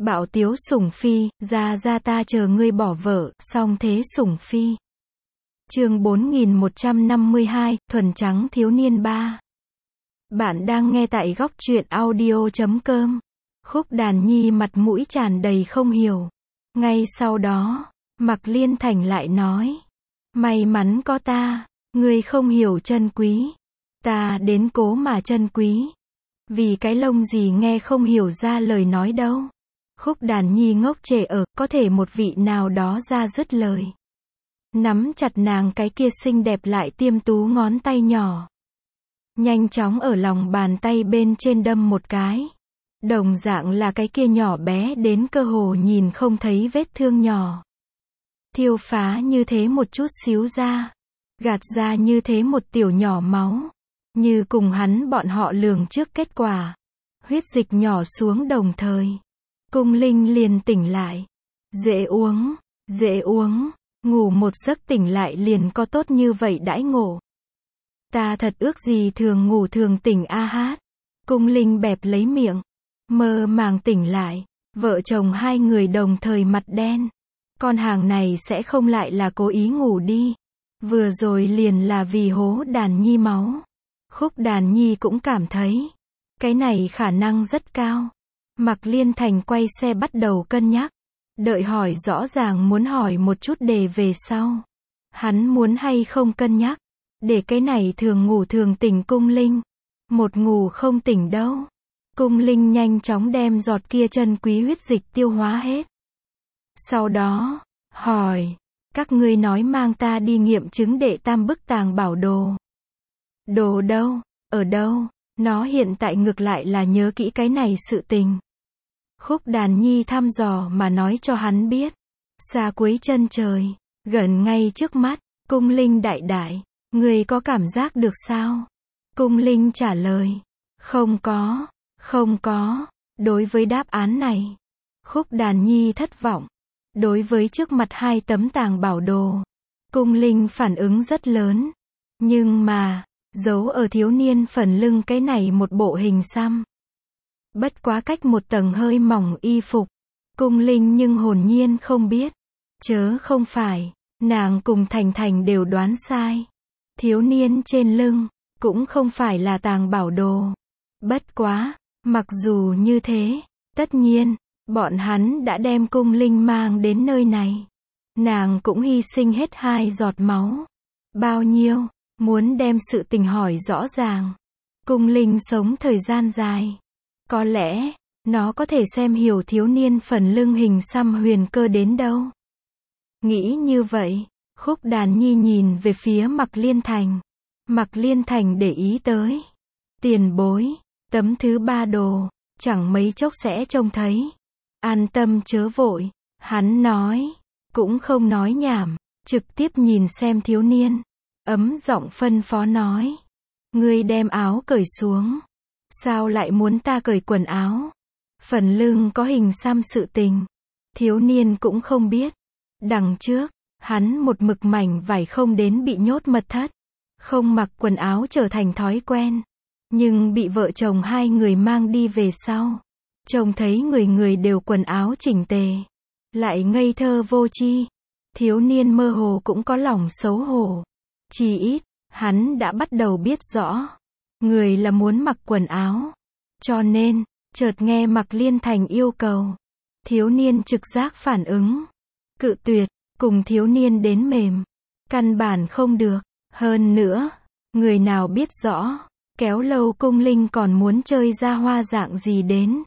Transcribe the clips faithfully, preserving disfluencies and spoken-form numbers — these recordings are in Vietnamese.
Bạo tiếu sủng phi, ra ra ta chờ ngươi bỏ vợ, song thế sủng phi. Chương bốn nghìn một trăm năm mươi hai, thuần trắng thiếu niên ba. Bạn đang nghe tại góc truyện audio chấm com. Khúc Đàn Nhi mặt mũi tràn đầy không hiểu. Ngay sau đó, Mạc Liên Thành lại nói, may mắn có ta, ngươi không hiểu trân quý. Ta đến cố mà trân quý. Vì cái lông gì nghe không hiểu ra lời nói đâu. Khúc Đàn Nhi ngốc trệ ở, có thể một vị nào đó ra dứt lời. Nắm chặt nàng cái kia xinh đẹp lại tiêm tú ngón tay nhỏ. Nhanh chóng ở lòng bàn tay bên trên đâm một cái. Đồng dạng là cái kia nhỏ bé đến cơ hồ nhìn không thấy vết thương nhỏ. Thiêu phá như thế một chút xíu ra. Gạt ra như thế một tiểu nhỏ máu. Như cùng hắn bọn họ lường trước kết quả. Huyết dịch nhỏ xuống đồng thời. Cung Linh liền tỉnh lại. Dễ uống, dễ uống. Ngủ một giấc tỉnh lại liền có tốt như vậy đãi ngộ. Ta thật ước gì thường ngủ thường tỉnh a hát. Cung Linh bẹp lấy miệng. Mơ màng tỉnh lại. Vợ chồng hai người đồng thời mặt đen. Con hàng này sẽ không lại là cố ý ngủ đi. Vừa rồi liền là vì hố Đàn Nhi máu. Khúc Đàn Nhi cũng cảm thấy. Cái này khả năng rất cao. Mạc Liên Thành quay xe bắt đầu cân nhắc. Đợi hỏi rõ ràng muốn hỏi một chút đề về sau. Hắn muốn hay không cân nhắc. Để cái này thường ngủ thường tỉnh Cung Linh. Một ngủ không tỉnh đâu. Cung Linh nhanh chóng đem giọt kia chân quý huyết dịch tiêu hóa hết. Sau đó, hỏi. Các ngươi nói mang ta đi nghiệm chứng đệ tam bức tàng bảo đồ. Đồ đâu? Ở đâu? Nó hiện tại ngược lại là nhớ kỹ cái này sự tình. Khúc Đàn Nhi thăm dò mà nói cho hắn biết. Xa cuối chân trời, gần ngay trước mắt, Cung Linh đại đại, người có cảm giác được sao? Cung Linh trả lời, không có, không có. Đối với đáp án này, Khúc Đàn Nhi thất vọng. Đối với trước mặt hai tấm tàng bảo đồ, Cung Linh phản ứng rất lớn. Nhưng mà, giấu ở thiếu niên phần lưng cái này một bộ hình xăm. Bất quá cách một tầng hơi mỏng y phục. Cung Linh nhưng hồn nhiên không biết. Chớ không phải, nàng cùng Thành Thành đều đoán sai. Thiếu niên trên lưng, cũng không phải là tàng bảo đồ. Bất quá, mặc dù như thế, tất nhiên, bọn hắn đã đem Cung Linh mang đến nơi này. Nàng cũng hy sinh hết hai giọt máu. Bao nhiêu, muốn đem sự tình hỏi rõ ràng. Cung Linh sống thời gian dài. Có lẽ, nó có thể xem hiểu thiếu niên phần lưng hình xăm huyền cơ đến đâu. Nghĩ như vậy, Khúc Đàn Nhi nhìn về phía Mạc Liên Thành. Mạc Liên Thành để ý tới. Tiền bối, tấm thứ ba đồ, chẳng mấy chốc sẽ trông thấy. An tâm chớ vội, hắn nói, cũng không nói nhảm, trực tiếp nhìn xem thiếu niên. Ấm giọng phân phó nói. Ngươi đem áo cởi xuống. Sao lại muốn ta cởi quần áo? Phần lưng có hình xăm sự tình. Thiếu niên cũng không biết. Đằng trước, hắn một mực mảnh vải không đến bị nhốt mật thất. Không mặc quần áo trở thành thói quen. Nhưng bị vợ chồng hai người mang đi về sau. Trông thấy người người đều quần áo chỉnh tề. Lại ngây thơ vô tri. Thiếu niên mơ hồ cũng có lòng xấu hổ. Chỉ ít, hắn đã bắt đầu biết rõ. Người là muốn mặc quần áo. Cho nên, chợt nghe Mạc Liên Thành yêu cầu. Thiếu niên trực giác phản ứng. Cự tuyệt, cùng thiếu niên đến mềm. Căn bản không được. Hơn nữa, người nào biết rõ, kéo lâu Cung Linh còn muốn chơi ra hoa dạng gì đến.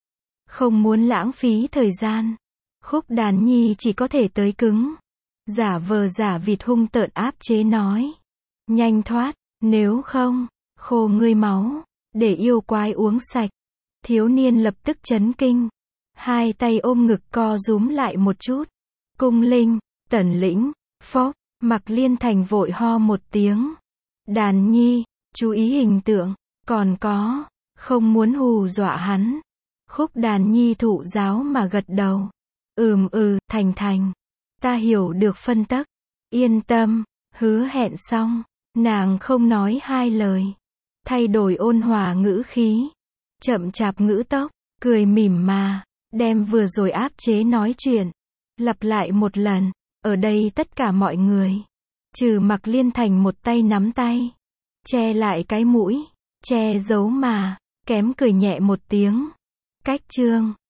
Không muốn lãng phí thời gian. Khúc Đàn Nhi chỉ có thể tới cứng. Giả vờ giả vịt hung tợn áp chế nói. Nhanh thoát, nếu không, khô ngươi máu, để yêu quái uống sạch. Thiếu niên lập tức chấn kinh. Hai tay ôm ngực co rúm lại một chút. Cung Linh, Tần Lĩnh, phốc, Mạc Liên Thành vội ho một tiếng. Đàn Nhi, chú ý hình tượng, còn có, không muốn hù dọa hắn. Khúc Đàn Nhi thụ giáo mà gật đầu. Ừm ừ, Thành Thành. Ta hiểu được phân tắc. Yên tâm, hứa hẹn xong. Nàng không nói hai lời. Thay đổi ôn hòa ngữ khí. Chậm chạp ngữ tốc, cười mỉm mà. Đem vừa rồi áp chế nói chuyện. Lặp lại một lần. Ở đây tất cả mọi người. Trừ Mặc Liên Thành một tay nắm tay. Che lại cái mũi. Che giấu mà. Kém cười nhẹ một tiếng. Cách chương.